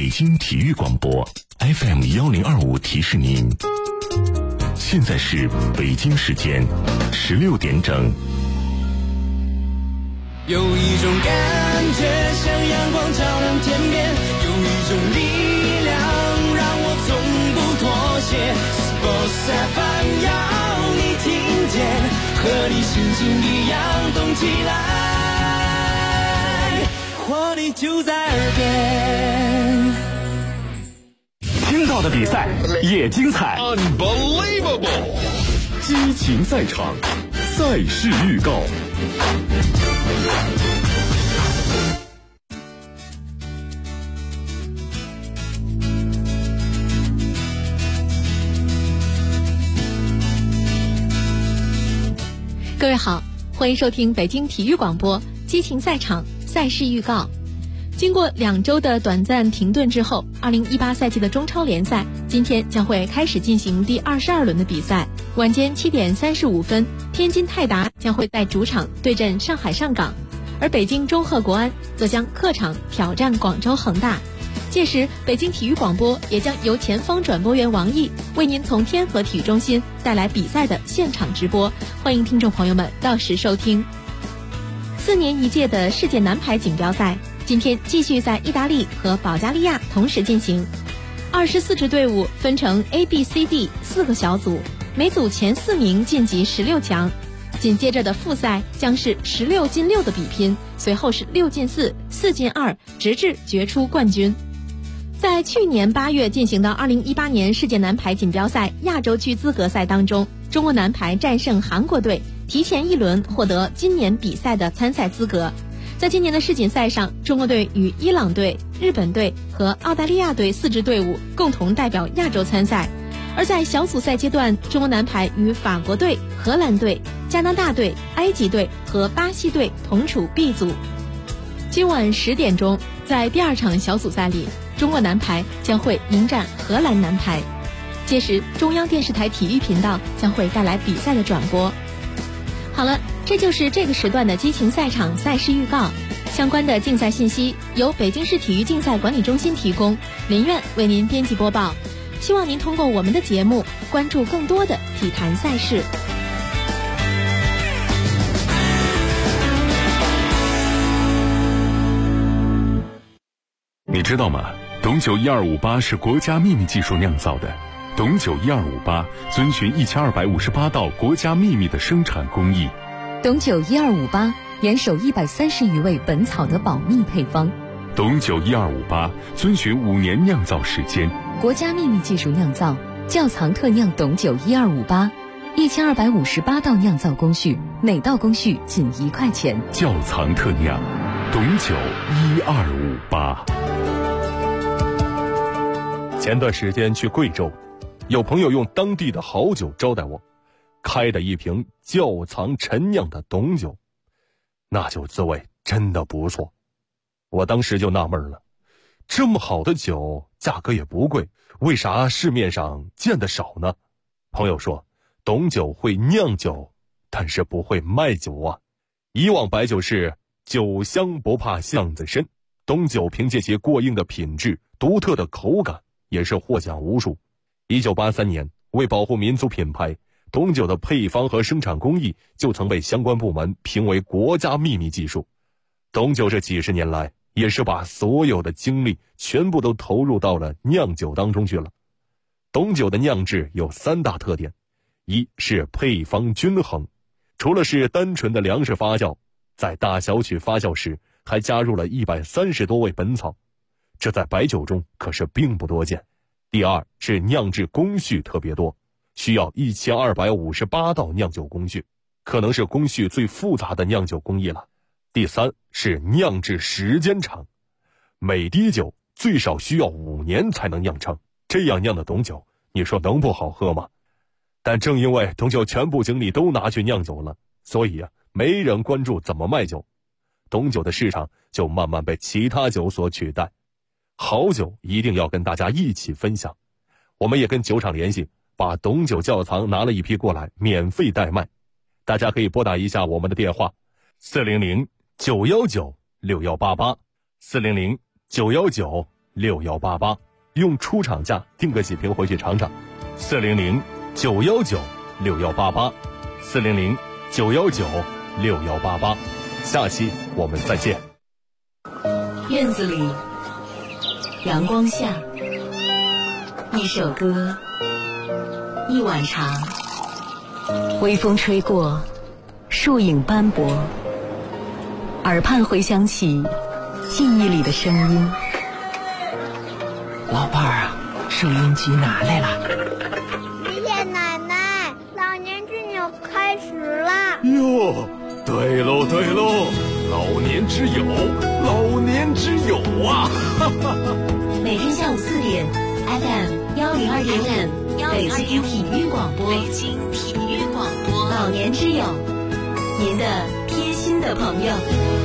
京体育广播 FM1025提示您，现在是北京时间16点整。 有一种感觉像阳光照亮天边，有一种力量让我从不妥协。Sports FM 要你听见，和你心情一样动起来，活力就在耳边。 听到的比赛也精彩 Unbelievable 激情赛场，赛事预告。 各位好，欢迎收听北京体育广播激情赛场赛事预告。经过2周的短暂停顿之后，2018赛季的中超联赛今天将会开始进行第22轮的比赛。晚间7点35分，天津泰达将会在主场对阵上海上港，而北京中赫国安则将客场挑战广州恒大。届时，北京体育广播也将由前方转播员王毅为您从天河体育中心带来比赛的现场直播，欢迎听众朋友们到时收听。4年一届的世界男排锦标赛今天继续在意大利和保加利亚同时进行，24支队伍分成 A、B、C、D 4个小组，每组前4名晋级16强。紧接着的复赛将是16进6的比拼，随后是6进4、4进2，直至决出冠军。在去年8月进行的2018年世界男排锦标赛亚洲区资格赛当中，中国男排战胜韩国队，提前1轮获得今年比赛的参赛资格。在今年的世锦赛上，中国队与伊朗队、日本队和澳大利亚队4支队伍共同代表亚洲参赛。而在小组赛阶段，中国男排与法国队、荷兰队、加拿大队、埃及队和巴西队同处 B 组。今晚10点钟，在第2场小组赛里，中国男排将会迎战荷兰男排。届时，中央电视台体育频道将会带来比赛的转播。好了，这就是这个时段的激情赛场赛事预告。相关的竞赛信息由北京市体育竞赛管理中心提供，林苑为您编辑播报。希望您通过我们的节目关注更多的体坛赛事。 你知道吗？董酒1258是国家秘密技术酿造的。董酒1258遵循1258道国家秘密的生产工艺。 董酒1258严守130余味本草的保密配方。 董酒1258遵循5年酿造时间， 国家秘密技术酿造，窖藏特酿董酒1258，1258道酿造工序，每道工序仅1块钱。 窖藏特酿，董酒1258。 前段时间去贵州，有朋友用当地的好酒招待我，开的一瓶窖藏陈酿的董酒，那酒滋味真的不错。我当时就纳闷了，这么好的酒，价格也不贵，为啥市面上见得少呢？朋友说，董酒会酿酒，但是不会卖酒啊。以往白酒是酒香不怕巷子深，董酒凭借其过硬的品质、独特的口感，也是获奖无数。1983年，为保护民族品牌，董酒的配方和生产工艺就曾被相关部门评为国家秘密技术。董酒这几十年来，也是把所有的精力全部都投入到了酿酒当中去了。董酒的酿制有3大特点，一是配方均衡，除了是单纯的粮食发酵，在大小曲发酵时还加入了130多味本草，这在白酒中可是并不多见。第二是酿制工序特别多，需要1258道酿酒工序，可能是工序最复杂的酿酒工艺了。第三是酿制时间长，每滴酒最少需要5年才能酿成，这样酿的董酒，你说能不好喝吗？但正因为董酒全部精力都拿去酿酒了，所以没人关注怎么卖酒，董酒的市场就慢慢被其他酒所取代。好酒一定要跟大家一起分享，我们也跟酒厂联系，把董酒窖藏拿了一批过来，免费代卖。大家可以拨打一下我们的电话400-919-6188，400-919-6188。 6188，用出厂价订个几瓶回去尝尝。400-919-6188，400-919-6188。下期我们再见。 院子里，阳光下，一首歌，一碗茶，微风吹过，树影斑驳，耳畔回响起记忆里的声音。 老伴儿啊，收音机拿来了。 爷爷奶奶，老年之友开始了。 哟，对喽对喽，老年之友，老年之友啊！ 每天下午4点 FM102.5，北京体育广播，北京体育广播，老年之友，您的贴心的朋友。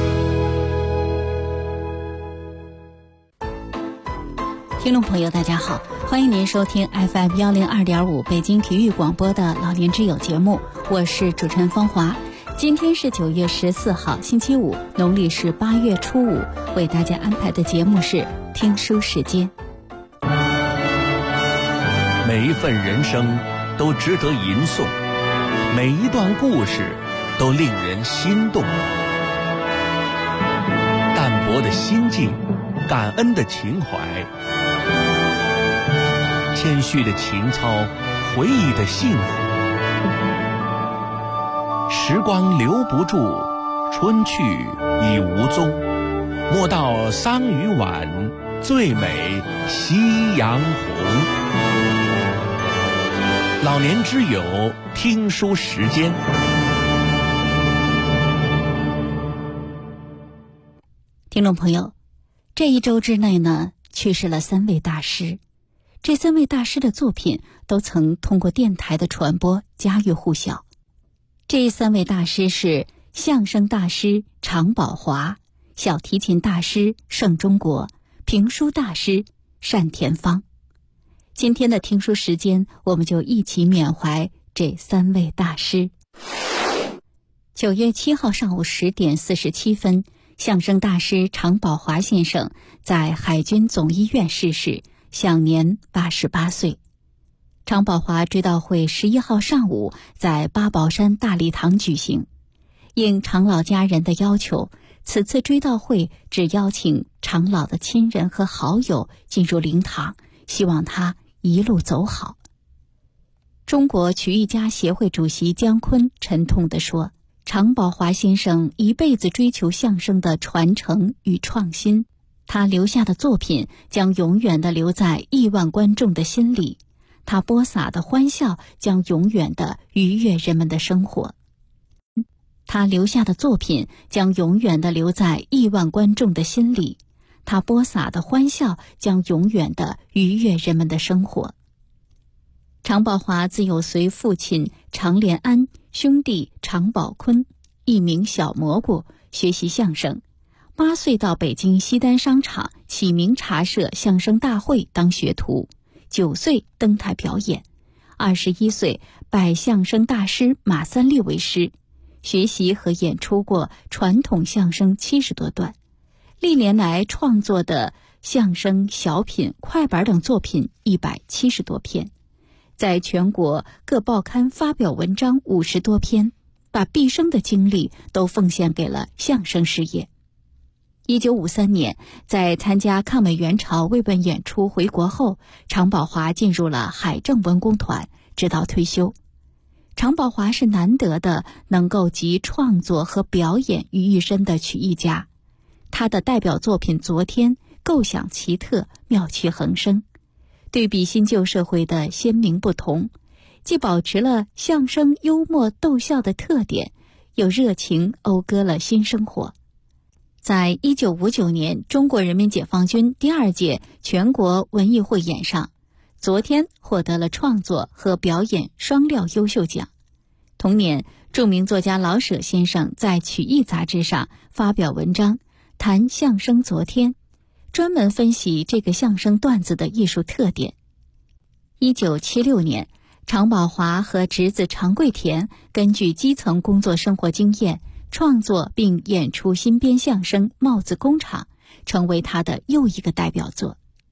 听众朋友大家好，欢迎您收听 FM102.5 北京体育广播的老年之友节目，我是主持人芳华。今天是9月14号星期五，农历是8月初5，为大家安排的节目是听书时间。 每一份人生都值得吟诵，每一段故事都令人心动。淡泊的心境，感恩的情怀，谦虚的情操，回忆的幸福。时光留不住，春去已无踪。莫道桑榆晚，最美夕阳红。老年之友听书时间。 听众朋友，这一周之内呢，去世了3位大师。这3位大师的作品都曾通过电台的传播家喻户晓。这3位大师是相声大师常宝华、小提琴大师盛中国、评书大师单田芳。今天的听书时间，我们就一起缅怀这3位大师。9月7号上午10点47分，相声大师常宝华先生在海军总医院逝世，享年88岁。常宝华追悼会11号上午在八宝山大礼堂举行。应常老家人的要求，此次追悼会只邀请常老的亲人和好友进入灵堂，希望他一路走好。中国曲艺家协会主席姜昆沉痛地说，常宝华先生一辈子追求相声的传承与创新，他留下的作品将永远地留在亿万观众的心里，他播撒的欢笑将永远地愉悦人们的生活。他留下的作品将永远地留在亿万观众的心里，他播撒的欢笑将永远地愉悦人们的生活。常宝华自幼随父亲常连安、兄弟常宝坤，艺名小蘑菇，学习相声。8岁到北京西单商场启明茶社相声大会当学徒，9岁登台表演，21岁拜相声大师马三立为师，学习和演出过传统相声70多段，历年来创作的相声、小品、快板等作品170多篇，在全国各报刊发表文章50多篇，把毕生的精力都奉献给了相声事业。1953年，在参加抗美援朝慰问演出回国后，常宝华进入了海政文工团，直到退休。常宝华是难得的能够集创作和表演于一身的曲艺家，他的代表作品《昨天》构想奇特，妙趣横生，对比新旧社会的鲜明不同，既保持了相声幽默逗笑的特点，又热情讴歌了新生活。在1959年中国人民解放军第2届全国文艺汇演上，昨天获得了创作和表演双料优秀奖。同年，著名作家老舍先生在曲艺杂志上发表文章谈相声昨天，专门分析这个相声段子的艺术特点。1976年，常宝华和侄子常贵田根据基层工作生活经验，创作并演出新编相声《帽子工厂》，成为他的又一个代表作。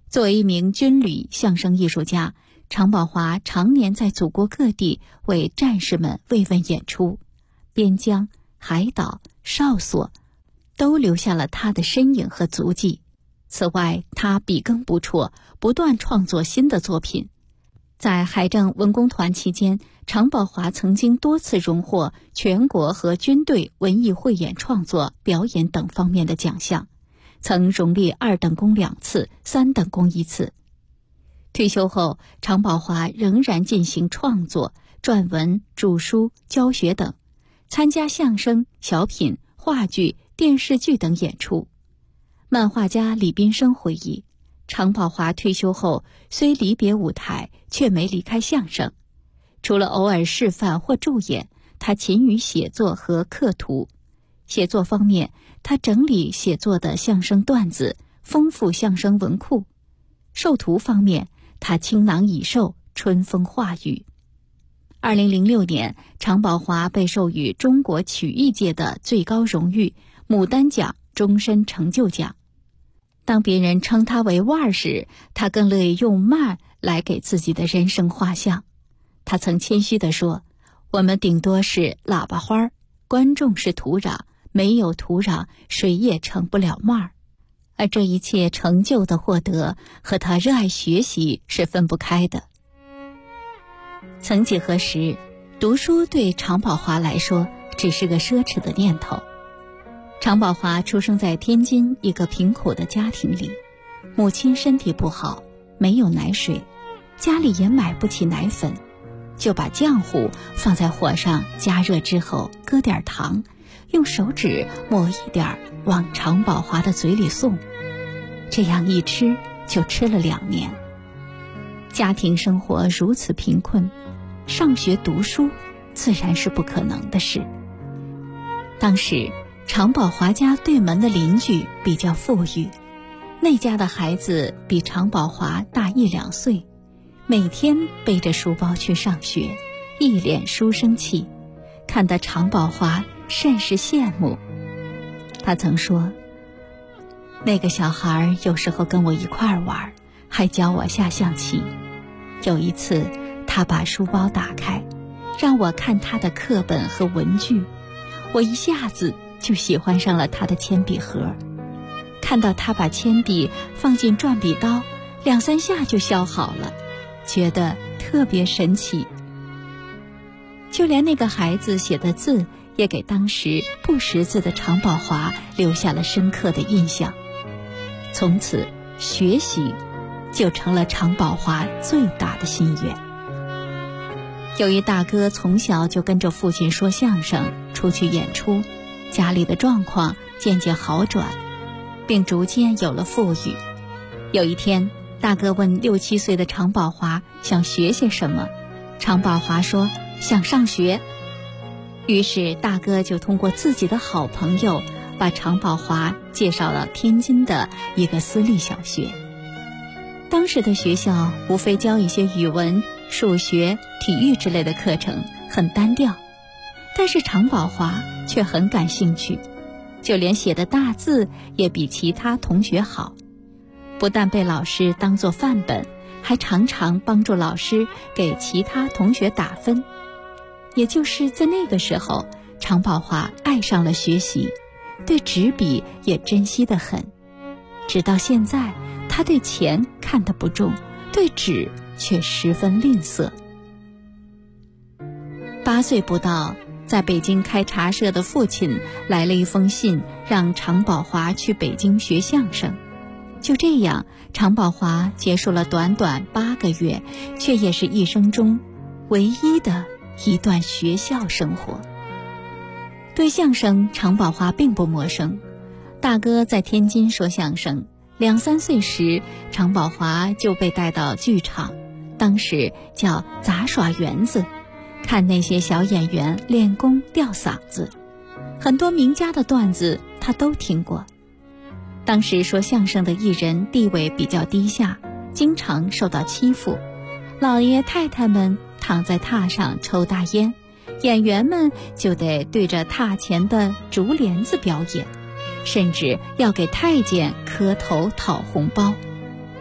作为一名军旅相声艺术家，常宝华常年在祖国各地为战士们慰问演出，边疆、海岛、哨所都留下了他的身影和足迹。此外，他笔耕不辍，不断创作新的作品。在海政文工团期间，常宝华曾经多次荣获全国和军队文艺汇演创作、表演等方面的奖项，曾荣立2等功2次、3等功1次。退休后，常宝华仍然进行创作、撰文、著书、教学等，参加相声、小品、话剧、电视剧等演出。漫画家李斌生回忆，常宝华退休后虽离别舞台，却没离开相声。除了偶尔示范或助演，他勤于写作和刻图。写作方面，他整理写作的相声段子，丰富相声文库。授图方面，他倾囊以授，春风化雨。2006年，常宝华被授予中国曲艺界的最高荣誉牡丹奖终身成就奖。当别人称他为腕儿时，他更乐意用腕儿来给自己的人生画像。他曾谦虚地说，我们顶多是喇叭花，观众是土壤，没有土壤，谁也成不了腕儿。而这一切成就的获得和他热爱学习是分不开的。曾几何时，读书对常宝华来说只是个奢侈的念头。常宝华出生在天津一个贫苦的家庭里，母亲身体不好，没有奶水，家里也买不起奶粉，就把浆糊放在火上加热之后，搁点糖，用手指抹一点往常宝华的嘴里送，这样一吃就吃了2年。家庭生活如此贫困，上学读书自然是不可能的事。当时常宝华家对门的邻居比较富裕，那家的孩子比常宝华大1-2岁，每天背着书包去上学，一脸书生气，看得常宝华甚是羡慕。他曾说，那个小孩有时候跟我一块儿玩，还教我下象棋。有一次他把书包打开，让我看他的课本和文具，我一下子就喜欢上了他的铅笔盒。看到他把铅笔放进转笔刀，2-3下就削好了，觉得特别神奇。就连那个孩子写的字也给当时不识字的常宝华留下了深刻的印象。从此学习就成了常宝华最大的心愿。有一大哥从小就跟着父亲说相声，出去演出，家里的状况渐渐好转，并逐渐有了富裕。有一天，大哥问6-7岁的常宝华想学些什么，常宝华说想上学。于是大哥就通过自己的好朋友把常宝华介绍了天津的一个私立小学。当时的学校无非教一些语文、数学、体育之类的课程，很单调，但是常宝华却很感兴趣，就连写的大字也比其他同学好，不但被老师当作范本，还常常帮助老师给其他同学打分。也就是在那个时候，常宝华爱上了学习，对纸笔也珍惜得很。直到现在，他对钱看得不重，对纸却十分吝啬。8岁不到，在北京开茶社的父亲来了一封信，让常宝华去北京学相声。就这样，常宝华结束了短短8个月，却也是一生中唯一的一段学校生活。对相声，常宝华并不陌生。大哥在天津说相声，2-3岁时，常宝华就被带到剧场，当时叫杂耍园子，看那些小演员练功吊嗓子，很多名家的段子他都听过。当时说相声的艺人地位比较低下，经常受到欺负，老爷太太们躺在榻上抽大烟，演员们就得对着榻前的竹帘子表演，甚至要给太监磕头讨红包。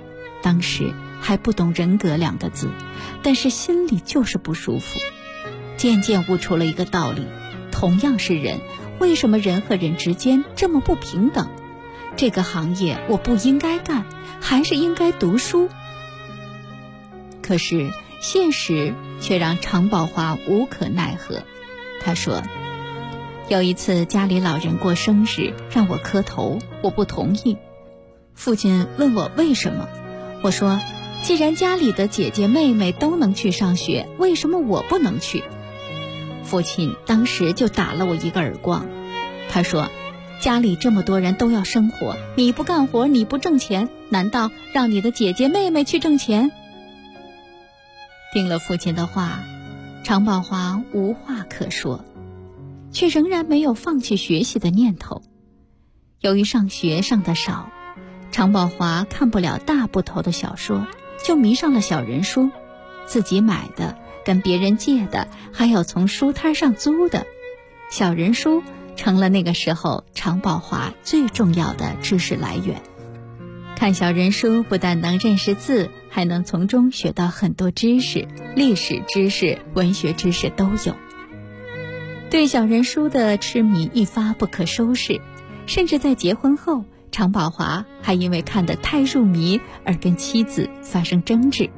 当时还不懂人格2个字，但是心里就是不舒服。渐渐悟出了一个道理，同样是人，为什么人和人之间这么不平等？这个行业我不应该干，还是应该读书。可是现实却让常宝华无可奈何。他说，有一次家里老人过生日让我磕头，我不同意。父亲问我为什么，我说既然家里的姐姐妹妹都能去上学，为什么我不能去？父亲当时就打了我一个耳光。他说，家里这么多人都要生活，你不干活，你不挣钱，难道让你的姐姐妹妹去挣钱？听了父亲的话，常宝华无话可说，却仍然没有放弃学习的念头。由于上学上得少，常宝华看不了大部头的小说，就迷上了小人书，自己买的，跟别人借的，还有从书摊上租的。小人书成了那个时候常宝华最重要的知识来源。看小人书不但能认识字，还能从中学到很多知识，历史知识、文学知识都有。对小人书的痴迷一发不可收拾，甚至在结婚后，常宝华还因为看得太入迷而跟妻子发生争执。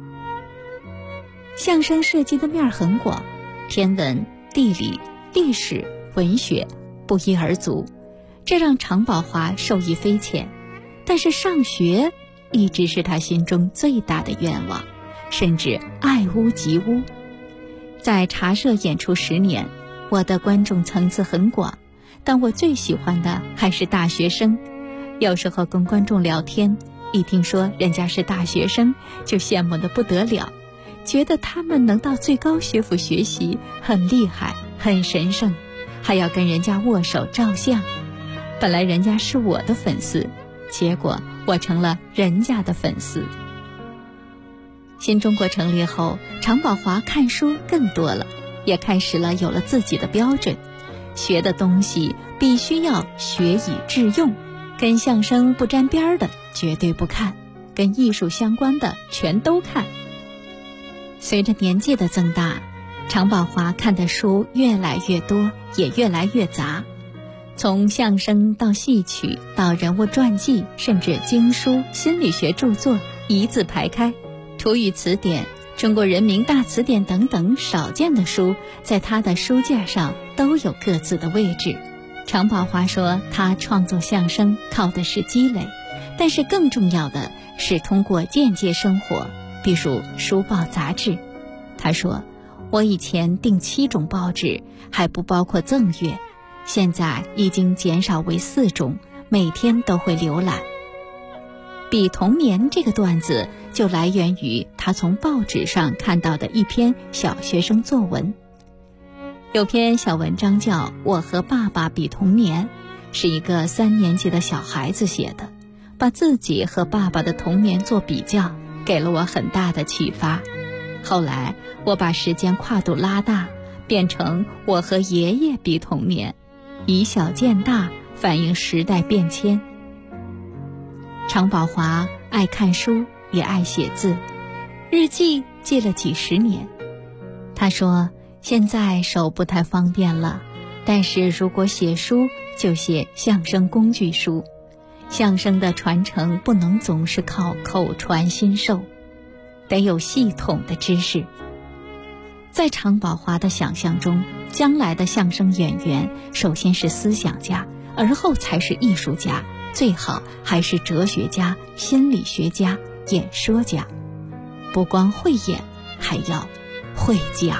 相声涉及的面很广，天文、地理、历史、文学不一而足，这让常宝华受益匪浅。但是上学一直是他心中最大的愿望，甚至爱屋及乌。在茶社演出10年，我的观众层次很广，但我最喜欢的还是大学生。有时候跟观众聊天，一听说人家是大学生，就羡慕得不得了，觉得他们能到最高学府学习很厉害，很神圣，还要跟人家握手照相。本来人家是我的粉丝，结果我成了人家的粉丝。新中国成立后，常宝华看书更多了，也开始有了自己的标准，学的东西必须要学以致用，跟相声不沾边的绝对不看，跟艺术相关的全都看。随着年纪的增大，常宝华看的书越来越多，也越来越杂，从相声到戏曲到人物传记，甚至经书、心理学著作一字排开。土语词典、中国人民大词典等等少见的书，在他的书架上都有各自的位置。常宝华说，他创作相声靠的是积累，但是更重要的是通过间接生活，比如书报杂志。他说，我以前订7种报纸，还不包括赠阅，现在已经减少为4种，每天都会浏览。比童年这个段子就来源于他从报纸上看到的一篇小学生作文。有篇小文章叫《我和爸爸比童年》，是一个3年级的小孩子写的，把自己和爸爸的童年做比较，给了我很大的启发。后来我把时间跨度拉大，变成我和爷爷比童年，以小见大，反映时代变迁。常宝华爱看书，也爱写字，日记记了几10年。他说，现在手不太方便了，但是如果写书，就写相声工具书。相声的传承不能总是靠口传心授，得有系统的知识。在常宝华的想象中，将来的相声演员首先是思想家，而后才是艺术家，最好还是哲学家、心理学家、演说家。不光会演，还要会讲。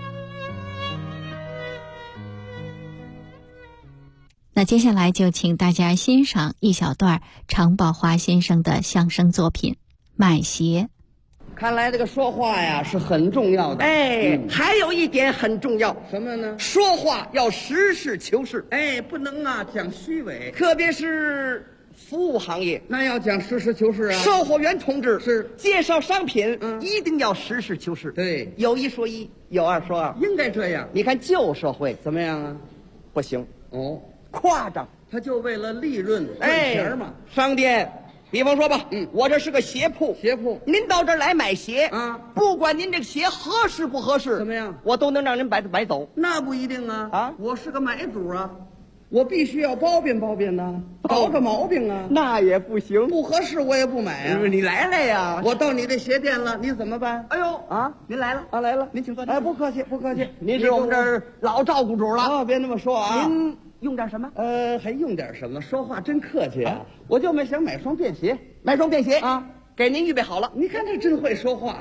那接下来就请大家欣赏一小段常宝华先生的相声作品《买鞋》。 看来这个说话呀是很重要的。还有一点很重要，什么呢？说话要实事求是。不能讲虚伪，特别是服务行业，那要讲实事求是啊。售货员同志是介绍商品，一定要实事求是。对，有一说一，有二说二，应该这样。你看旧社会怎么样啊？不行哦，夸张，他就为了利润赚钱嘛。商店比方说吧，我这是个鞋铺，您到这儿来买鞋，不管您这个鞋合适不合适， 怎么样， 我都能让您买走。 那不一定啊，我是个买主啊，我必须要包辨包辨呐，找找毛病啊。 那也不行， 不合适我也不买啊。 你来了呀， 我到你这鞋店了，你怎么办？ 哎呦啊，您来了啊，来了， 您请坐。 哎，不客气，不客气， 您是我们这儿老照顾主了啊，别那么说啊。 您用点什么？ 还用点什么？说话真客气啊！我就想买双便鞋， 啊，给您预备好了。 你看这真会说话。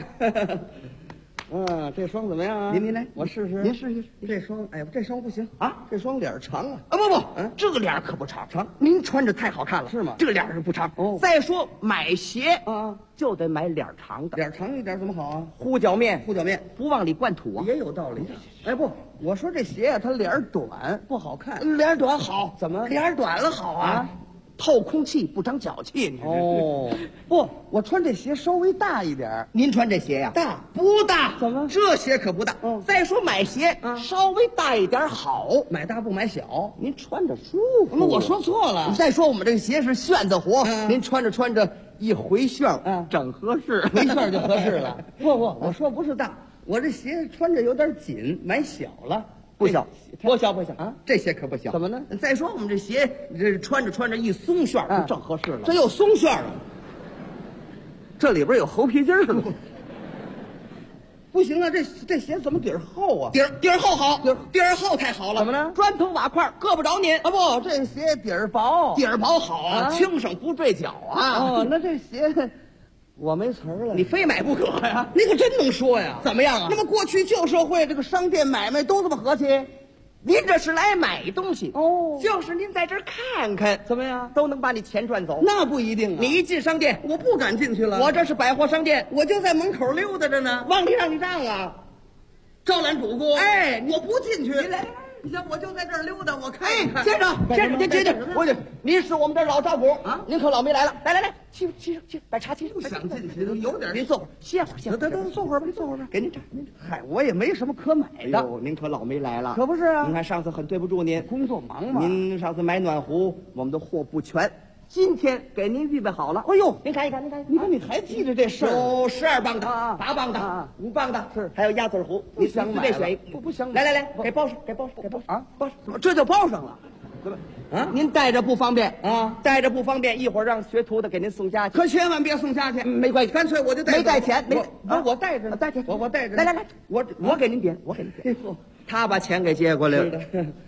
这双怎么样啊？ 您来， 我试试。 您试试这双，哎，这双不行啊， 这双脸长啊！ 不，这个脸可不长，您穿着太好看了， 是吗？ 这个脸是不长。 哦， 再说买鞋啊， 就得买脸长的， 脸长一点怎么好啊？ 糊脚面不往里灌土啊， 也有道理。哎，不，我说这鞋啊，它脸短不好看， 脸短好， 怎么脸短了好啊？透空气不长脚气。 哦，不，我穿这鞋稍微大一点。 您穿这鞋呀？ 大不大？ 怎么？ 这鞋可不大。再说买鞋稍微大一点好， 买大不买小。 您穿着舒服。 我说错了。 再说我们这个鞋是旋子活，您穿着一回旋，整合适， 回旋就合适了。不，我说不是大，我这鞋穿着有点紧，买小了。 不小啊！ 这鞋可不小。 怎么呢？ 再说我们这鞋，这穿着一松旋，正合适了。 这又松旋了， 这里边有猴皮筋儿了。 不行啊，这鞋怎么底儿厚啊？ 底儿厚好，底儿厚太好了。 怎么呢？ 砖头瓦块硌不着您啊！不，这鞋底儿薄， 好啊，轻省不坠脚啊。 哦，那这鞋。我没词儿了， 你非买不可呀！ 你可真能说呀！ 怎么样啊？ 那么过去旧社会这个商店买卖都这么和气， 您这是来买东西哦， 就是您在这儿看看怎么样， 都能把你钱赚走。 那不一定啊！ 你一进商店， 我不敢进去了。 我这是百货商店， 我就在门口溜达着呢， 往里让你让啊， 招揽主顾。 哎， 我不进去。 你来。 你想我就在这儿溜达，我看一看。 先生，您是我们这儿老照顾啊，您可老没来了。来，去，把茶沏上。 不想进去，有点。 您坐会儿，歇会儿。 得，坐会儿吧，给您茶。嗨，我也没什么可买的。 您可老没来了。 可不是啊。 您看上次很对不住您， 工作忙嘛。 您上次买暖壶，我们的货不全。今天给您预备好了。 哎呦， 您看一看， 你看你还记着这事儿？ 有12磅的、8磅的、5磅的， 是还有鸭嘴壶。 你想买？ 选一不想买。 来，给包上啊！ 包怎么这就包上了？怎么啊？您带着不方便啊？ 带着不方便，一会儿让学徒的给您送家去。 可千万别送家去， 没关系， 干脆我就没带钱， 我带着呢， 带钱， 我带着。 来，我给您点，他把钱给接过来了。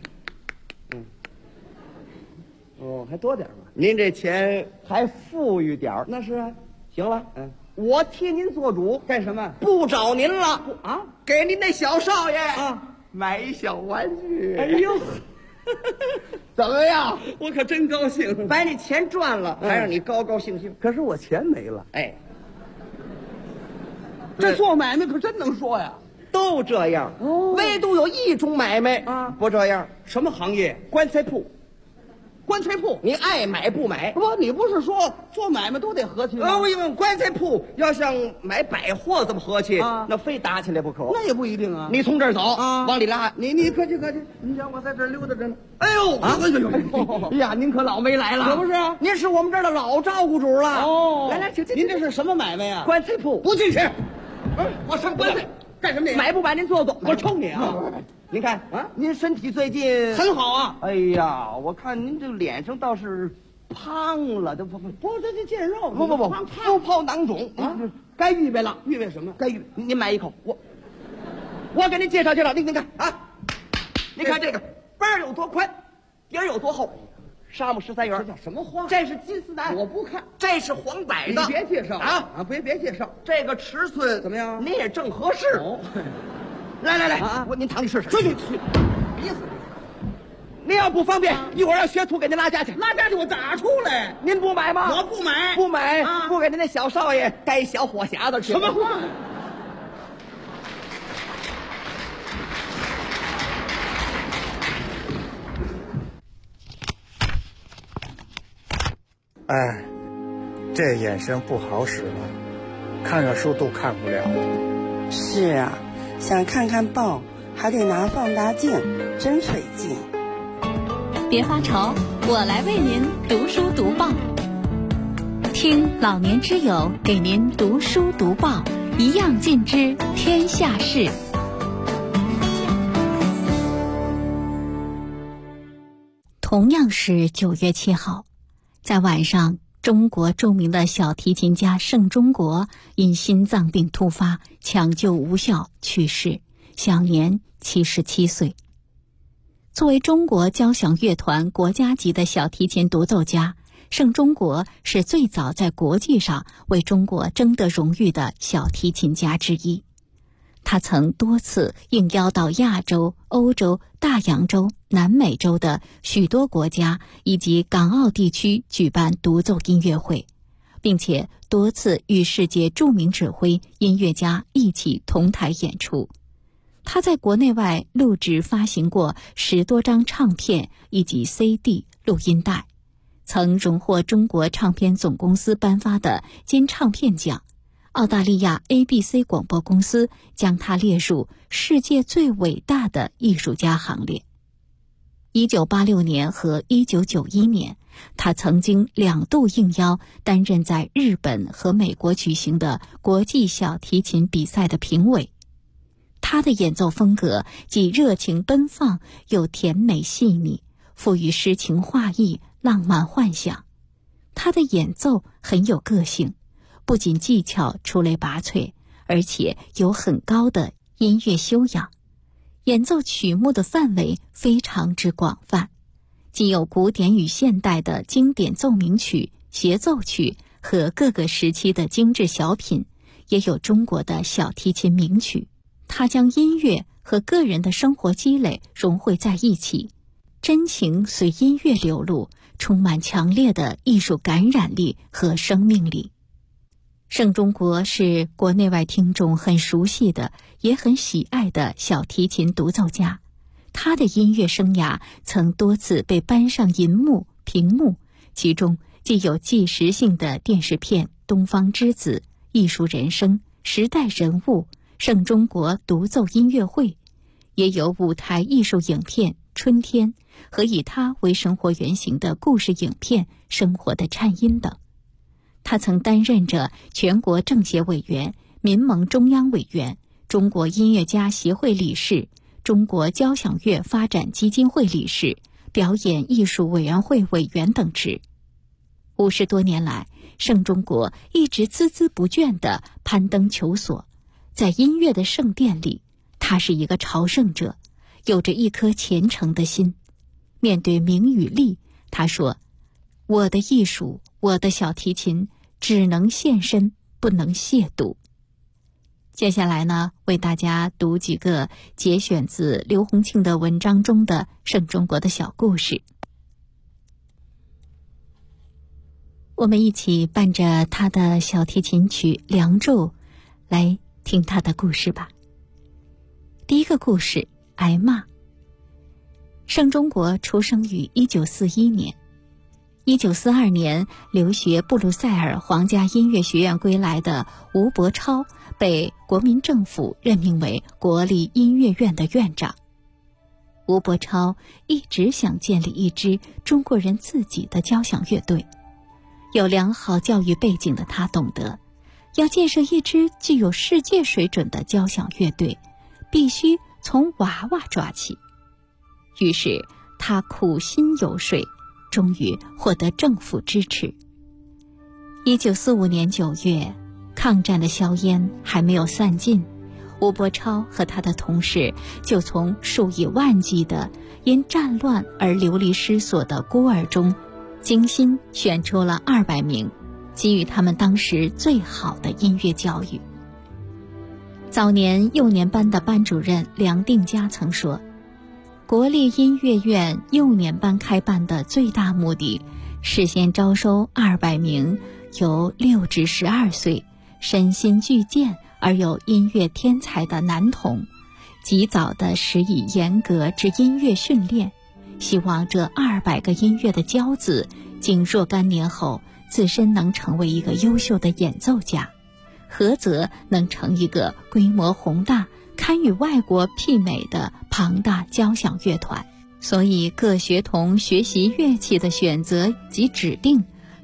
哦，还多点吧？ 您这钱还富裕点儿。 那是啊。 行了，我替您做主， 干什么？ 不找您了啊！ 给您那小少爷啊买一小玩具。 哎呦， 怎么样？ 我可真高兴， 把你钱赚了，还让你高高兴兴。 可是我钱没了。 哎， 这做买卖可真能说呀。 都这样，唯独有一种买卖啊不这样。 什么行业？ 棺材铺。 棺材铺， 你爱买不买？ 不，你不是说做买卖都得和气吗？ 我因为棺材铺要像买百货这么和气啊， 那非打起来不可。 那也不一定啊。 你从这儿走啊， 往里拉。 你客气。你想我在这儿溜达着呢。 哎呦啊！ 哎呀，您可老没来了， 可不是啊？ 您是我们这儿的老照顾主了。 哦， 来，请。 您这是什么买卖啊？ 棺材铺， 不进去。我上棺材干什么？ 买不买您坐。 我抽你啊！ 您看啊，您身体最近很好啊。 哎呀，我看您这脸上倒是胖了，不， 这见肉。 不，腹泡囊肿啊，该预备了。 预备什么？ 该预备。您买一口，我给您介绍。您看啊，您看这个班有多宽，底儿有多厚。沙木13元， 这叫什么话？ 这是金丝楠， 我不看。 这是黄柏的， 你别介绍啊！ 别介绍。 这个尺寸怎么样？ 您也正合适。来啊！ 您躺里试试。 去！逼死您要不方便，一会儿让学徒给您拉家去。 拉家去我咋出来？ 您不买吗？ 我不买， 不买啊！ 不给您那小少爷带小火匣子去。 什么话？ 哎，这眼神不好使了，看个书都看不了。 是啊，想看看报还得拿放大镜，真费劲。 别发愁，我来为您读书读报。 听老年之友给您读书读报，一样尽知天下事。同样是9月7号，在晚上，中国著名的小提琴家盛中国因心脏病突发，抢救无效去世，享年77岁。作为中国交响乐团国家级的小提琴独奏家，盛中国是最早在国际上为中国争得荣誉的小提琴家之一。他曾多次应邀到亚洲、欧洲、大洋洲、南美洲的许多国家以及港澳地区举办独奏音乐会，并且多次与世界著名指挥、音乐家一起同台演出。他在国内外录制发行过10多张唱片以及 CD 录音带，曾荣获中国唱片总公司颁发的金唱片奖。澳大利亚 ABC 广播公司将他列入世界最伟大的艺术家行列。1986年和1991年，他曾经2度应邀担任在日本和美国举行的国际小提琴比赛的评委。他的演奏风格既热情奔放，又甜美细腻，富于诗情画意、浪漫幻想。他的演奏很有个性，不仅技巧出类拔萃，而且有很高的音乐修养。演奏曲目的范围非常之广泛，既有古典与现代的经典奏鸣曲、协奏曲和各个时期的精致小品，也有中国的小提琴名曲。他将音乐和个人的生活积累融汇在一起，真情随音乐流露，充满强烈的艺术感染力和生命力。盛中国是国内外听众很熟悉的，也很喜爱的小提琴独奏家。他的音乐生涯曾多次被搬上银幕、屏幕，其中既有纪实性的电视片《东方之子》、艺术人生、时代人物、盛中国独奏音乐会，也有舞台艺术影片《春天》和以他为生活原型的故事影片《生活的颤音》等。他曾担任着全国政协委员、民盟中央委员、中国音乐家协会理事、中国交响乐发展基金会理事、表演艺术委员会委员等职。50多年来，盛中国一直孜孜不倦地攀登求索。在音乐的圣殿里，他是一个朝圣者，有着一颗虔诚的心。面对名与利，他说：“我的艺术，我的小提琴，只能献身，不能亵渎。”接下来呢，为大家读几个节选自刘洪庆的文章中的盛中国的小故事。我们一起伴着他的小提琴曲《梁祝》来听他的故事吧。第一个故事，挨骂。盛中国出生于1941年。1942年留学布鲁塞尔皇家音乐学院归来的吴伯超被国民政府任命为国立音乐院的院长。吴伯超一直想建立一支中国人自己的交响乐队。有良好教育背景的他懂得，要建设一支具有世界水准的交响乐队，必须从娃娃抓起。于是他苦心游说，终于获得政府支持。1945年9月，抗战的硝烟还没有散尽，吴伯超和他的同事就从数以万计的因战乱而流离失所的孤儿中，精心选出了200名，给予他们当时最好的音乐教育。早年幼年班的班主任梁定佳曾说，国立音乐院幼年班开办的最大目的是先招收200名由6至12岁身心俱健而有音乐天才的男童，及早地施以严格之音乐训练，希望这200个音乐的骄子经若干年后自身能成为一个优秀的演奏家，合则能成一个规模宏大、堪与外国媲美的庞大交响乐团。所以各学童学习乐器的选择及指定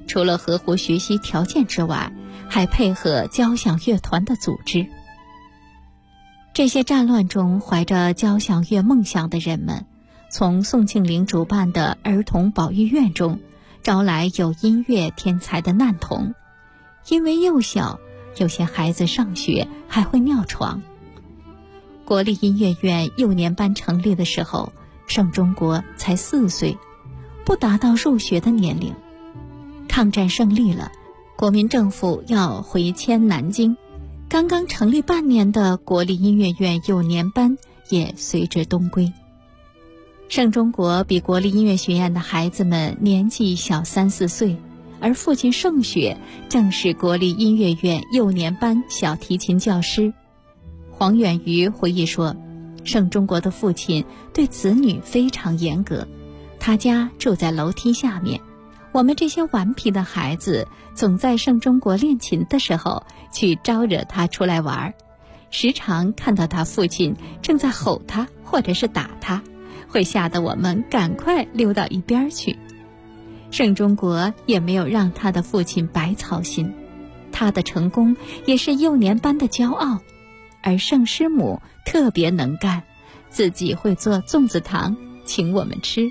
除了合乎学习条件之外，还配合交响乐团的组织。这些战乱中怀着交响乐梦想的人们，从宋庆龄主办的儿童保育院中招来有音乐天才的难童。因为幼小，有些孩子上学还会尿床。国立音乐院幼年班成立的时候，盛中国才4岁，不达到入学的年龄。抗战胜利了，国民政府要回迁南京，刚刚成立半年的国立音乐院幼年班也随之东归。盛中国比国立音乐学院的孩子们年纪小3、4岁，而父亲盛雪正是国立音乐院幼年班小提琴教师。黄远瑜回忆说，盛中国的父亲对子女非常严格，他家住在楼梯下面，我们这些顽皮的孩子总在盛中国练琴的时候去招惹他出来玩，时常看到他父亲正在吼他或者是打他，会吓得我们赶快溜到一边去。盛中国也没有让他的父亲白操心，他的成功也是幼年班的骄傲。而盛师母特别能干，自己会做粽子糖请我们吃。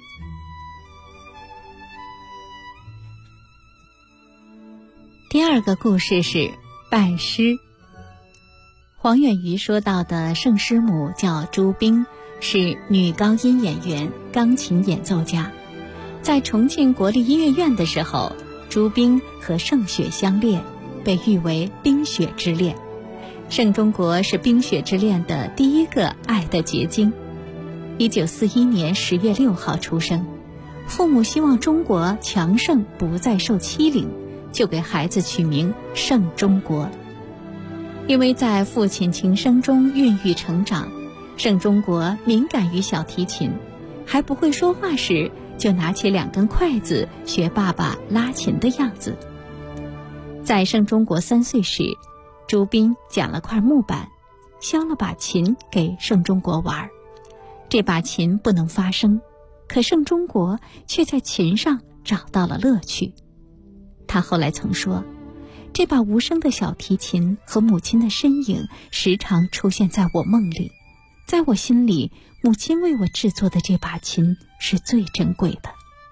第二个故事是拜师。黄远瑜说到的盛师母叫朱冰，是女高音演员、钢琴演奏家。在重庆国立音乐院的时候，朱冰和盛雪相恋，被誉为冰雪之恋。盛中国是冰雪之恋的第一个爱的结晶。1941年10月6号出生，父母希望中国强盛不再受欺凌，就给孩子取名盛中国。因为在父亲琴声中孕育成长，盛中国敏感于小提琴，还不会说话时就拿起2根筷子学爸爸拉琴的样子。在盛中国3岁时，朱冰捡了块木板，削了把琴给盛中国玩。这把琴不能发声，可盛中国却在琴上找到了乐趣。他后来曾说，这把无声的小提琴和母亲的身影时常出现在我梦里，在我心里，母亲为我制作的这把琴是最珍贵的。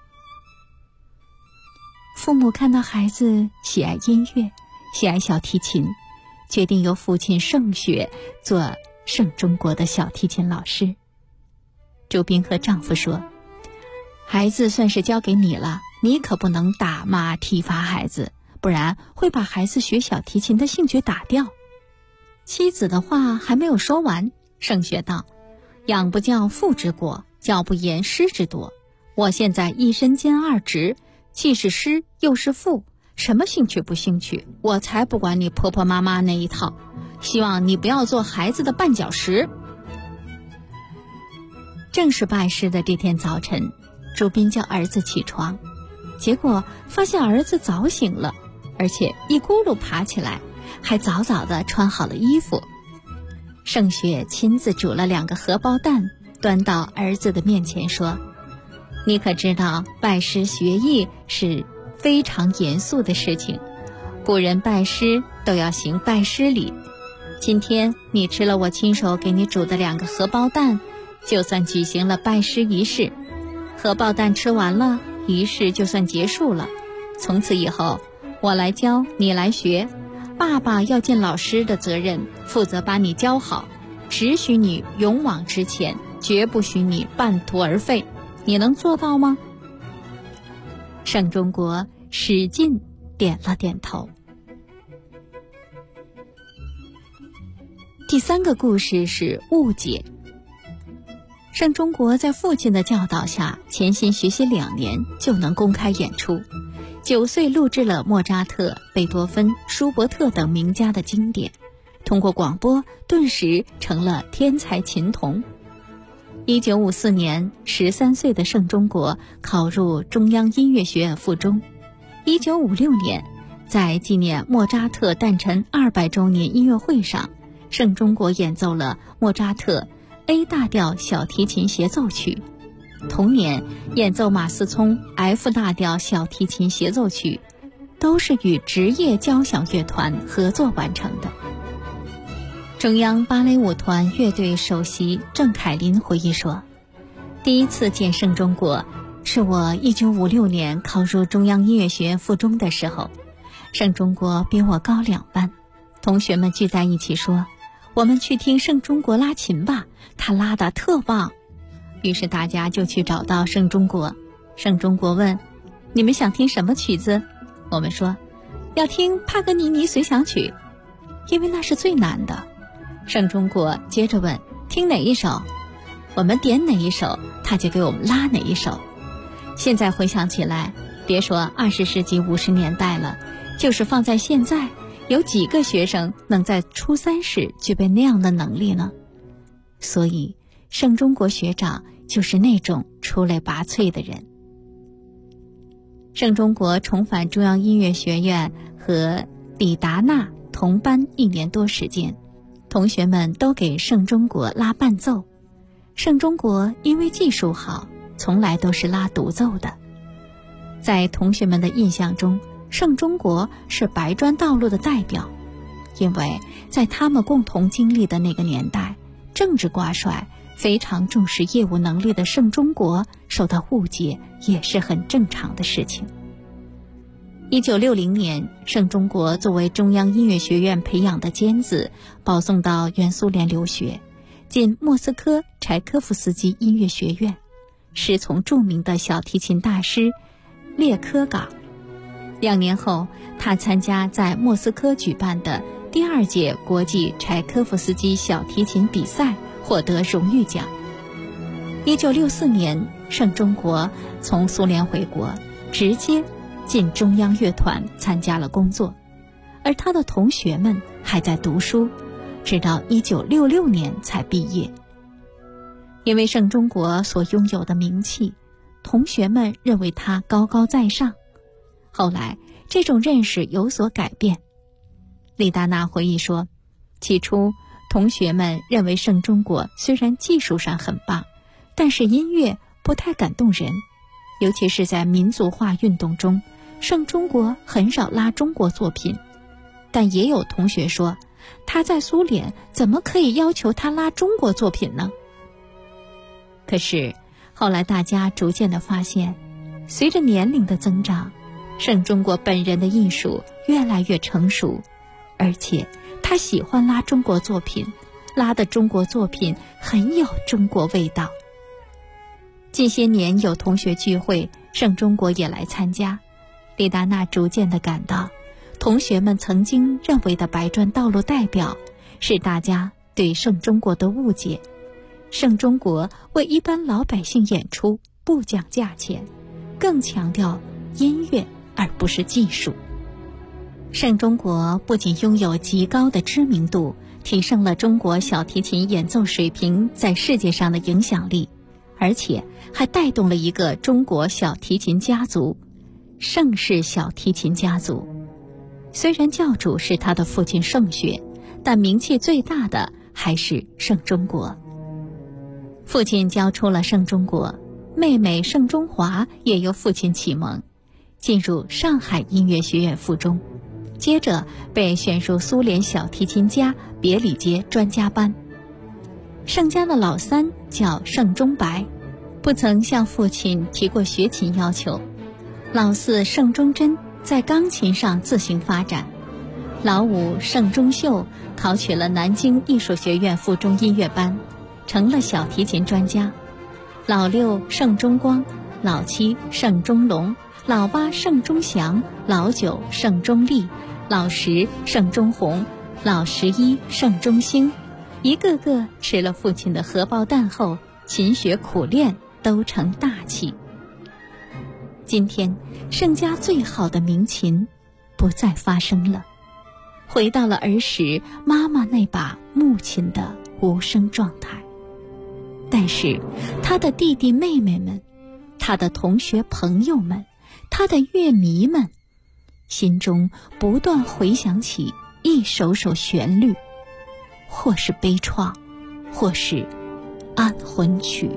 父母看到孩子喜爱音乐，喜爱小提琴，决定由父亲盛雪做盛中国的小提琴老师。朱冰和丈夫说，孩子算是交给你了，你可不能打骂体罚孩子，不然会把孩子学小提琴的兴趣打掉。妻子的话还没有说完，盛雪道，养不教父之过，教不严师之惰。我现在一身兼2职，既是师又是父，什么兴趣不兴趣，我才不管你婆婆妈妈那一套，希望你不要做孩子的绊脚石。正式拜师的这天早晨，朱斌叫儿子起床，结果发现儿子早醒了，而且一咕噜爬起来，还早早地穿好了衣服。盛雪亲自煮了2个荷包蛋，端到儿子的面前说，你可知道拜师学艺是非常严肃的事情，古人拜师都要行拜师礼。今天你吃了我亲手给你煮的2个荷包蛋，就算举行了拜师仪式。荷包蛋吃完了，仪式就算结束了。从此以后，我来教，你来学，爸爸要尽老师的责任，负责把你教好，只许你勇往直前，绝不许你半途而废。你能做到吗？盛中国使劲点了点头。第3个故事是误解。盛中国在父亲的教导下，潜心学习2年就能公开演出。9岁录制了莫扎特、贝多芬、舒伯特等名家的经典，通过广播顿时成了天才琴童。1954年，13岁的盛中国考入中央音乐学院附中。1956年，在纪念莫扎特诞辰200周年音乐会上，盛中国演奏了莫扎特 A 大调小提琴协奏曲。同年，演奏马思聪 F 大调小提琴协奏曲， 都是与职业交响乐团合作完成的。中央芭蕾舞团乐队首席郑凯林回忆说，第一次见盛中国是我1956年考入中央音乐学院附中的时候，盛中国比我高2班，同学们聚在一起说，我们去听盛中国拉琴吧，他拉得特棒。于是大家就去找到盛中国，盛中国问，你们想听什么曲子？我们说要听帕格尼尼随想曲，因为那是最难的。盛中国接着问，听哪一首？我们点哪一首，他就给我们拉哪一首。现在回想起来，别说20世纪50年代了，就是放在现在，有几个学生能在初3时具备那样的能力呢？所以盛中国学长就是那种出类拔萃的人。盛中国重返中央音乐学院和李达娜同班1年多时间，同学们都给盛中国拉伴奏。盛中国因为技术好，从来都是拉独奏的。在同学们的印象中，盛中国是白砖道路的代表，因为在他们共同经历的那个年代，政治挂帅、非常重视业务能力的盛中国受到误解也是很正常的事情。1960年，盛中国作为中央音乐学院培养的尖子，保送到原苏联留学，进莫斯科柴科夫斯基音乐学院，师从著名的小提琴大师列科冈。2年后，他参加在莫斯科举办的第2届国际柴科夫斯基小提琴比赛，获得荣誉奖。1964年，盛中国从苏联回国，直接进中央乐团参加了工作，而他的同学们还在读书，直到1966年才毕业。因为盛中国所拥有的名气，同学们认为他高高在上。后来这种认识有所改变。李达娜回忆说，起初同学们认为盛中国虽然技术上很棒，但是音乐不太感动人，尤其是在民族化运动中，盛中国很少拉中国作品。但也有同学说，他在苏联怎么可以要求他拉中国作品呢？可是后来大家逐渐地发现，随着年龄的增长，盛中国本人的艺术越来越成熟，而且他喜欢拉中国作品，拉的中国作品很有中国味道。近些年有同学聚会，盛中国也来参加。李达娜逐渐地感到，同学们曾经认为的白砖道路代表，是大家对盛中国的误解。盛中国为一般老百姓演出，不讲价钱，更强调音乐而不是技术。盛中国不仅拥有极高的知名度，提升了中国小提琴演奏水平在世界上的影响力，而且还带动了一个中国小提琴家族——盛氏小提琴家族。虽然教主是他的父亲盛学，但名气最大的还是盛中国。父亲教出了盛中国，妹妹盛中华也由父亲启蒙，进入上海音乐学院附中，接着被选入苏联小提琴家别里杰专家班。盛家的老三叫盛中白，不曾向父亲提过学琴要求。老四盛中贞在钢琴上自行发展，老五盛中秀考取了南京艺术学院附中音乐班，成了小提琴专家。老六盛中光，老七盛中龙，老八盛中祥，老九盛中立，老十盛中红，老11盛中兴，一个个吃了父亲的荷包蛋后，勤学苦练，都成大器。今天盛家最好的鸣琴不再发声了，回到了儿时妈妈那把木琴的无声状态。但是他的弟弟妹妹们，他的同学朋友们，他的乐迷们，心中不断回想起一首首旋律，或是悲怆，或是安魂曲。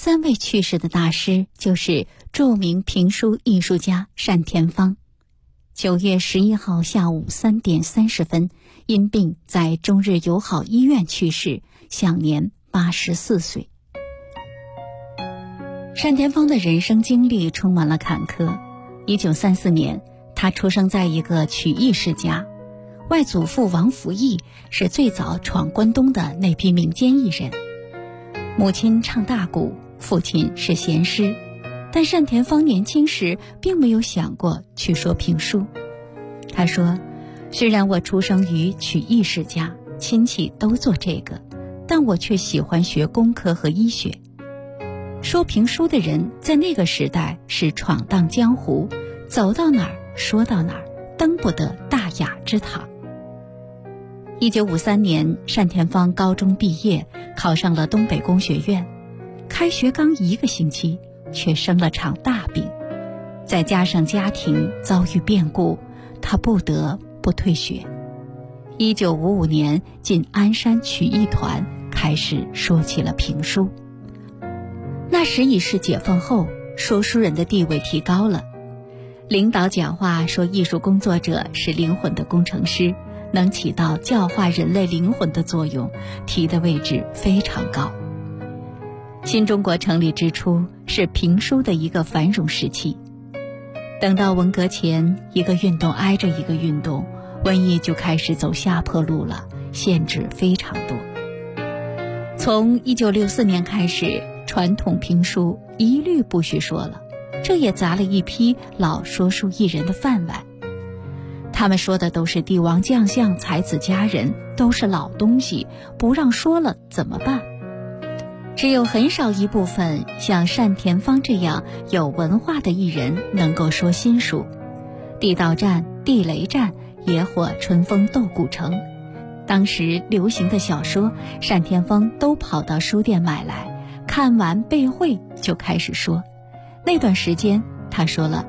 3位去世的大师就是著名评书艺术家单田芳。9月11号下午3点30分，因病在中日友好医院去世，享年84岁。单田芳的人生经历充满了坎坷。1934年，他出生在一个曲艺世家，外祖父王福义是最早闯关东的那批民间艺人，母亲唱大鼓，父亲是弦师，但单田芳年轻时并没有想过去说评书。他说，虽然我出生于曲艺世家，亲戚都做这个，但我却喜欢学工科和医学。说评书的人在那个时代是闯荡江湖，走到哪儿说到哪儿，登不得大雅之堂。1953年，单田芳高中毕业，考上了东北工学院。开学刚1个星期，却生了场大病，再加上家庭遭遇变故，他不得不退学。1955年进鞍山曲艺团，开始说起了评书。那时已是解放后，说书人的地位提高了。领导讲话说，艺术工作者是灵魂的工程师，能起到教化人类灵魂的作用，提的位置非常高。新中国成立之初，是评书的一个繁荣时期。等到文革前，一个运动挨着一个运动，文艺就开始走下坡路了，限制非常多。从1964年开始，传统评书一律不许说了，这也砸了一批老说书艺人的饭碗。他们说的都是帝王将相、才子佳人，都是老东西，不让说了怎么办？只有很少一部分像单田芳这样有文化的艺人能够说新书。地道战、地雷战、野火、春风、斗古城，当时流行的小说，单田芳都跑到书店买来，看完背会就开始说。那段时间他说了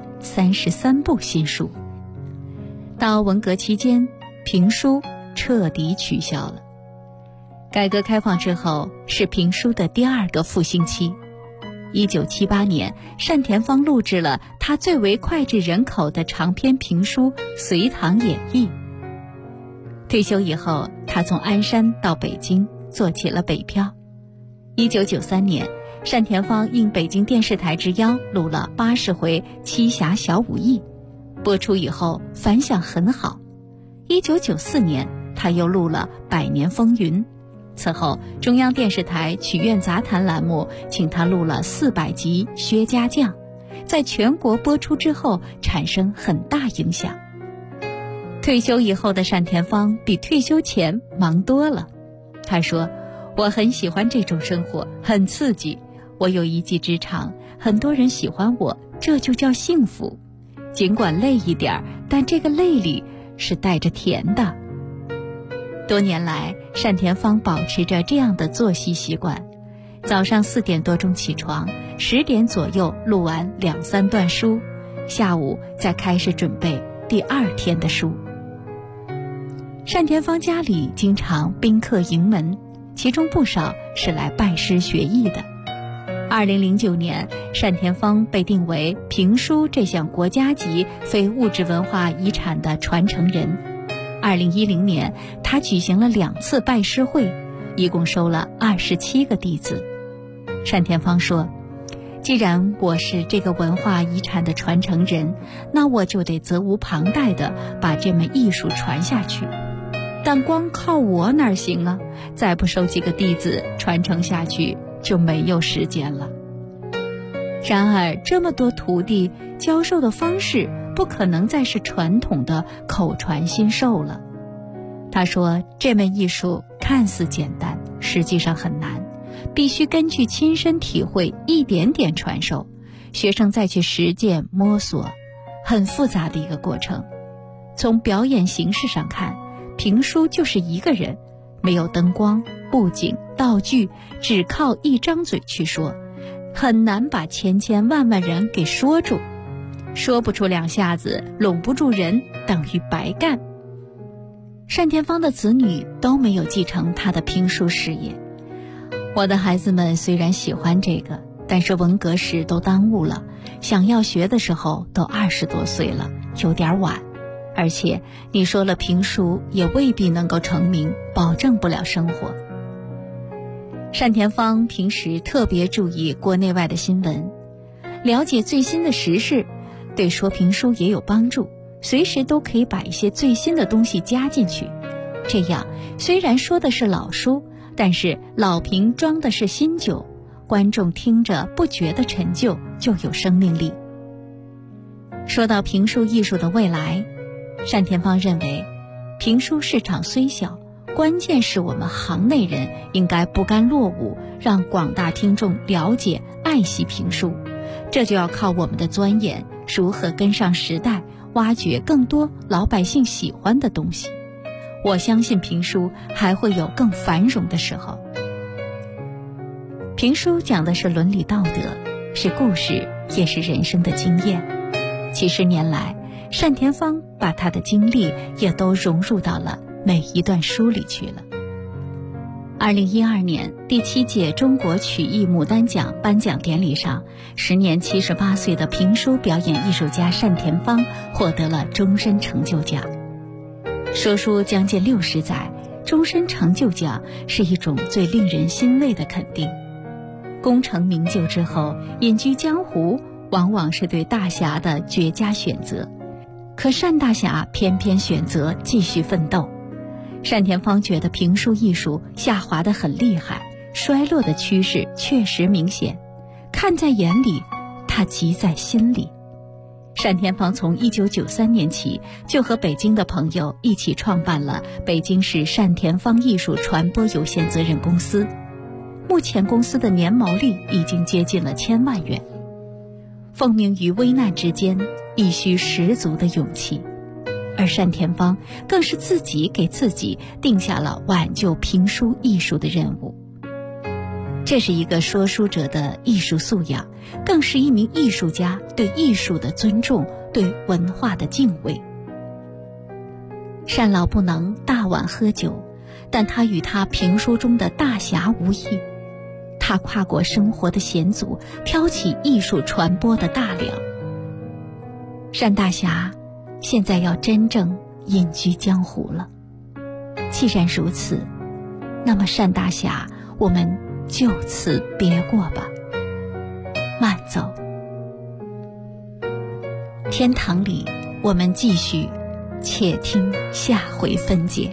33部新书。到文革期间，评书彻底取消了。改革开放之后，是评书的第2个复兴期。1978年，单田芳录制了他最为脍炙人口的长篇评书《隋唐演义》。退休以后，他从鞍山到北京，做起了北漂。1993年，单田芳应北京电视台之邀，录了80回《七侠小武艺》，播出以后反响很好。1994年，他又录了《百年风云》。此后，中央电视台曲苑杂谈栏目请他录了400集《薛家将》，在全国播出之后产生很大影响。退休以后的单田芳比退休前忙多了。他说，我很喜欢这种生活，很刺激，我有一技之长，很多人喜欢我，这就叫幸福。尽管累一点，但这个累里是带着甜的。多年来，单田芳保持着这样的作息习惯：早上4点多钟起床，10点左右录完2、3段书，下午再开始准备第2天的书。单田芳家里经常宾客迎门，其中不少是来拜师学艺的。2009年，单田芳被定为评书这项国家级非物质文化遗产的传承人。2010年，他举行了2次拜师会，一共收了27个弟子。单田芳说，既然我是这个文化遗产的传承人，那我就得责无旁贷地把这门艺术传下去。但光靠我哪行啊？再不收几个弟子传承下去，就没有时间了。然而，这么多徒弟，教授的方式不可能再是传统的口传心授了。他说，这门艺术看似简单，实际上很难，必须根据亲身体会一点点传授，学生再去实践摸索，很复杂的一个过程。从表演形式上看，评书就是一个人，没有灯光、布景、道具，只靠一张嘴去说，很难把千千万万人给说住。说不出2下子，拢不住人，等于白干。单田芳的子女都没有继承他的评书事业。我的孩子们虽然喜欢这个， 但是文革时都耽误了，想要学的时候都20多岁了，有点晚。而且你说了评书也未必能够成名，保证不了生活。单田芳平时特别注意国内外的新闻，了解最新的时事，对说评书也有帮助，随时都可以把一些最新的东西加进去。这样虽然说的是老书，但是老瓶装的是新酒，观众听着不觉得陈旧，就有生命力。说到评书艺术的未来，单田芳认为，评书市场虽小，关键是我们行内人应该不甘落伍，让广大听众了解爱惜评书，这就要靠我们的钻研，如何跟上时代，挖掘更多老百姓喜欢的东西。我相信评书还会有更繁荣的时候。评书讲的是伦理道德，是故事，也是人生的经验。几十年来，单田芳把他的经历也都融入到了每一段书里去了。2012年第7届中国曲艺牡丹奖颁奖典礼上，时年78岁的评书表演艺术家单田芳获得了终身成就奖。说书将近60载，终身成就奖是一种最令人欣慰的肯定。功成名就之后，隐居江湖往往是对大侠的绝佳选择，可单大侠偏偏选择继续奋斗。单田芳觉得评书艺术下滑得很厉害，衰落的趋势确实明显，看在眼里，他急在心里。单田芳从1993年起就和北京的朋友一起创办了北京市单田芳艺术传播有限责任公司，目前公司的年毛利已经接近了1000万元。奉命于危难之间，亦需十足的勇气，而单田芳更是自己给自己定下了挽救评书艺术的任务。这是一个说书者的艺术素养，更是一名艺术家对艺术的尊重，对文化的敬畏。单老不能大碗喝酒，但他与他评书中的大侠无异。他跨过生活的险阻，挑起艺术传播的大梁。单大侠现在要真正隐居江湖了。既然如此，那么单大侠，我们就此别过吧，慢走。天堂里我们继续，且听下回分解。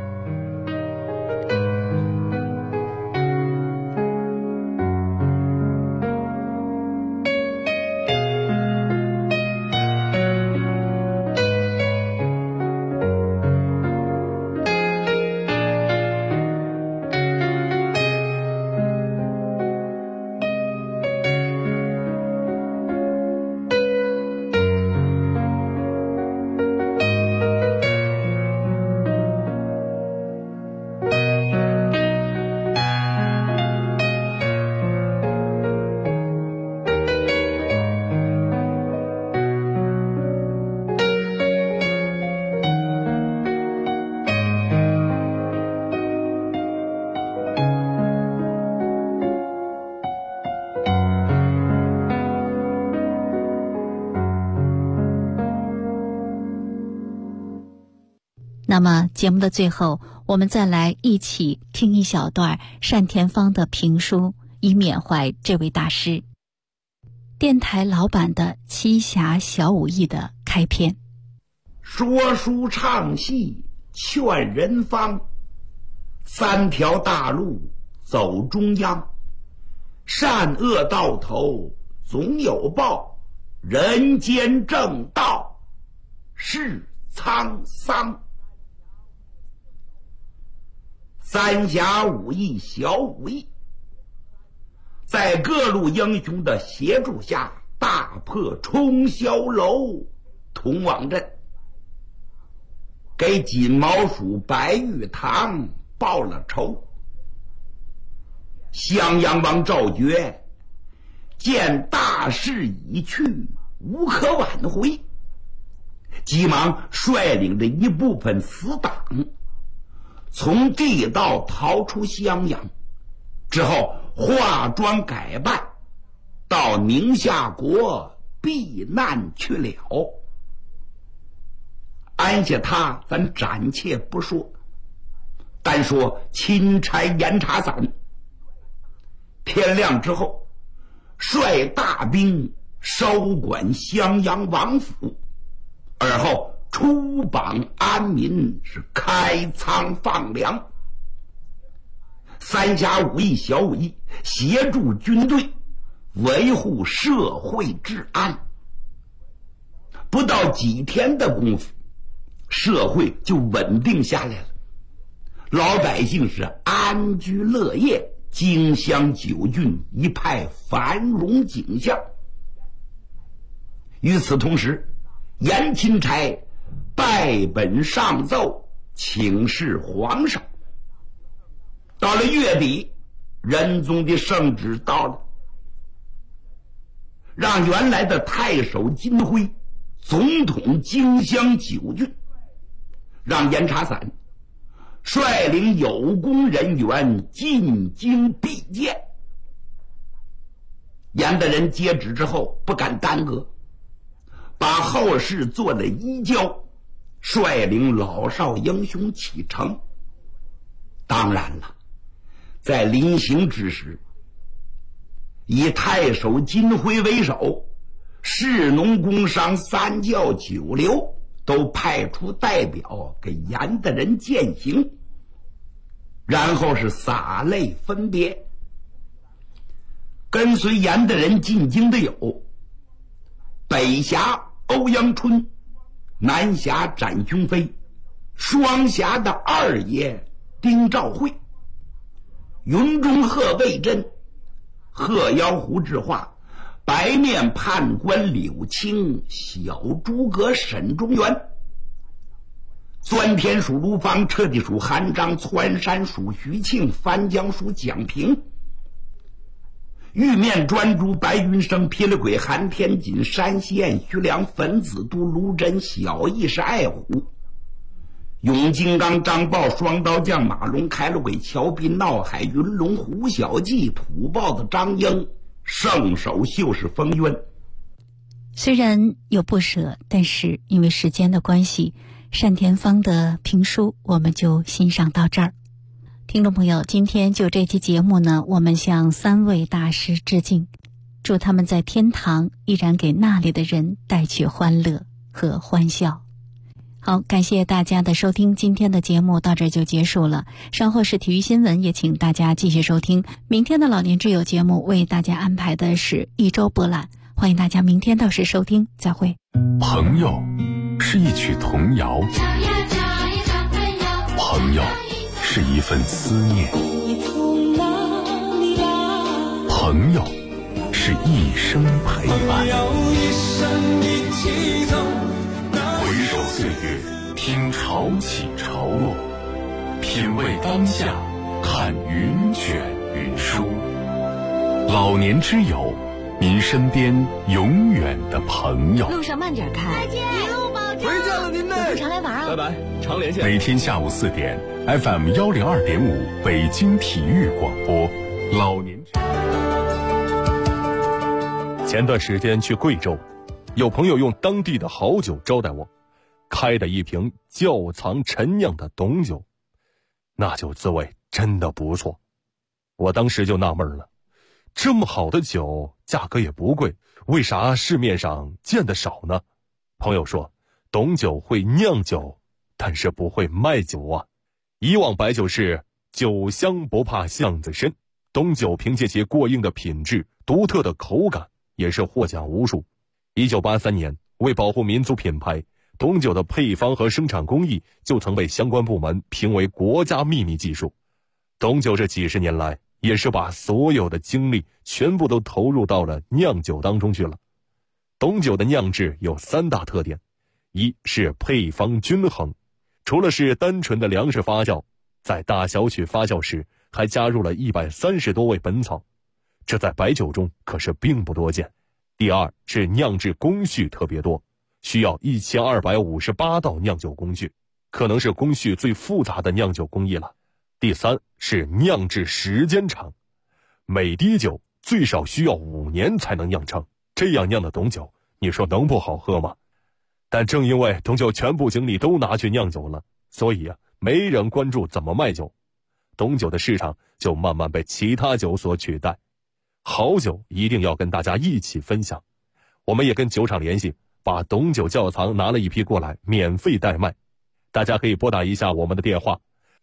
那么节目的最后，我们再来一起听一小段单田芳的评书，以缅怀这位大师。电台老板的七侠小武艺的开篇。 说书唱戏劝人方，3条大路走中央，善恶到头总有报，人间正道是沧桑。三侠五义小武艺，在各路英雄的协助下，大破冲霄楼通往镇，给金毛鼠白玉堂报了仇。襄阳王赵觉见大势已去，无可挽回，急忙率领着一部分死党从地道逃出襄阳，之后化妆改扮， 到宁夏国避难去了。安下他咱暂且不说，单说钦差严查散，天亮之后率大兵收管襄阳王府，而后出榜安民，是开仓放粮。三辖武艺、小武艺协助军队维护社会治安。不到几天的功夫，社会就稳定下来了，老百姓是安居乐业，荆襄九郡一派繁荣景象。与此同时，严钦差拜本上奏，请示皇上。到了月底，仁宗的圣旨到了，让原来的太守金辉总统荆襄九郡，让严查散率领有功人员进京避见。严大人接旨之后不敢耽搁，把后事做了依交，率领老少英雄启程。当然了，在临行之时，以太守金辉为首，士农工商三教九流都派出代表给严大人饯行，然后是洒泪分别。跟随严大人进京的有北峡欧阳春、南峡展雄飞、双峡的二爷丁兆会、云中鹤魏真、鹤腰胡志化、白面判官柳青、小诸葛沈中原、钻天属卢芳、彻地属韩章、窜山属徐庆、翻江属蒋平、玉面专诸白云生、霹雳鬼韩天锦、山西燕徐良、粉子都卢真、小义是爱虎、永金刚张豹、双刀将马龙、开了鬼乔斌、闹海云龙、胡小记、土豹子张英、圣手秀是封渊。 虽然有不舍，但是因为时间的关系，单田芳的评书我们就欣赏到这儿。听众朋友，今天就这期节目呢，我们向三位大师致敬，祝他们在天堂依然给那里的人带去欢乐和欢笑。好，感谢大家的收听，今天的节目到这就结束了。稍后是体育新闻，也请大家继续收听。明天的老年之友节目为大家安排的是一周博览，欢迎大家明天到时收听，再会。 朋友是一曲童谣，朋友是一份思念，朋友是一生陪伴。回首岁月，听潮起潮落，品味当下，看云卷云舒。老年之友，您身边永远的朋友。 路上慢点开。 再见，一路保重。 回见了您嘞， 常来玩啊。 拜拜，常连线。 每天下午4点 FM 102.5北京体育广播，老年之友。 前段时间去贵州，有朋友用当地的好酒招待我，开的一瓶窖藏陈酿的董酒，那酒滋味真的不错。我当时就纳闷了，这么好的酒价格也不贵，为啥市面上见得少呢？朋友说，董酒会酿酒，但是不会卖酒啊。以往白酒是酒香不怕巷子深，董酒凭借其过硬的品质、独特的口感，也是获奖无数。1983年，为保护民族品牌，董酒的配方和生产工艺就曾被相关部门评为国家秘密技术。董酒这几十年来，也是把所有的精力全部都投入到了酿酒当中去了。董酒的酿制有3大特点：一是配方均衡，除了是单纯的粮食发酵，在大小曲发酵时还加入了130多味本草，这在白酒中可是并不多见。第二是酿制工序特别多，需要1258道酿酒工序，可能是工序最复杂的酿酒工艺了。第三是酿制时间长，每滴酒最少需要5年才能酿成。这样酿的董酒，你说能不好喝吗？但正因为董酒全部精力都拿去酿酒了，所以没人关注怎么卖酒，董酒的市场就慢慢被其他酒所取代。好酒一定要跟大家一起分享。我们也跟酒厂联系，把董酒窖藏拿了一批过来，免费代卖。大家可以拨打一下我们的电话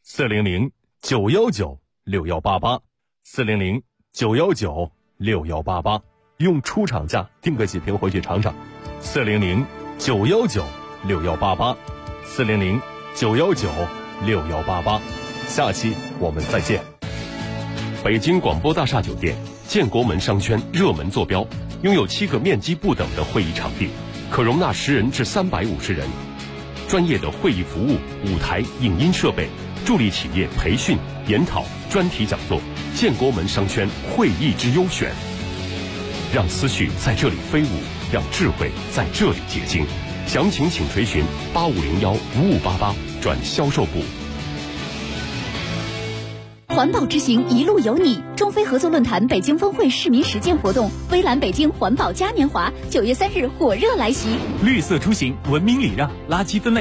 400-919-6188，400-919-6188，用出厂价订个几瓶回去尝尝。400-919-6188，400-919-6188。下期我们再见。 北京广播大厦酒店建国门商圈热门坐标，拥有7个面积不等的会议场地，可容纳10人至350人。专业的会议服务、舞台、影音设备，助力企业培训、研讨、专题讲座。建国门商圈会议之优选，让思绪在这里飞舞，让智慧在这里结晶。详情请垂询8501-5588转销售部。 环保之行，一路有你。中非合作论坛北京峰会市民实践活动，微蓝北京环保嘉年华9月3日火热来袭。 绿色出行，文明礼让，垃圾分类